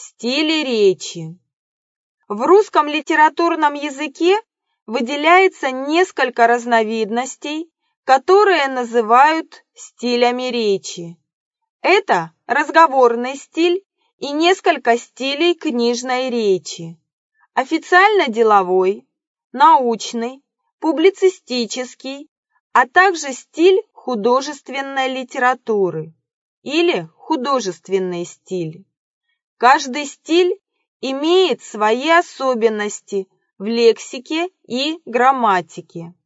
Стили речи. В русском литературном языке выделяется несколько разновидностей, которые называют стилями речи. Это разговорный стиль и несколько стилей книжной речи. Официально-деловой, научный, публицистический, а также стиль художественной литературы или художественный стиль. Каждый стиль имеет свои особенности в лексике и грамматике.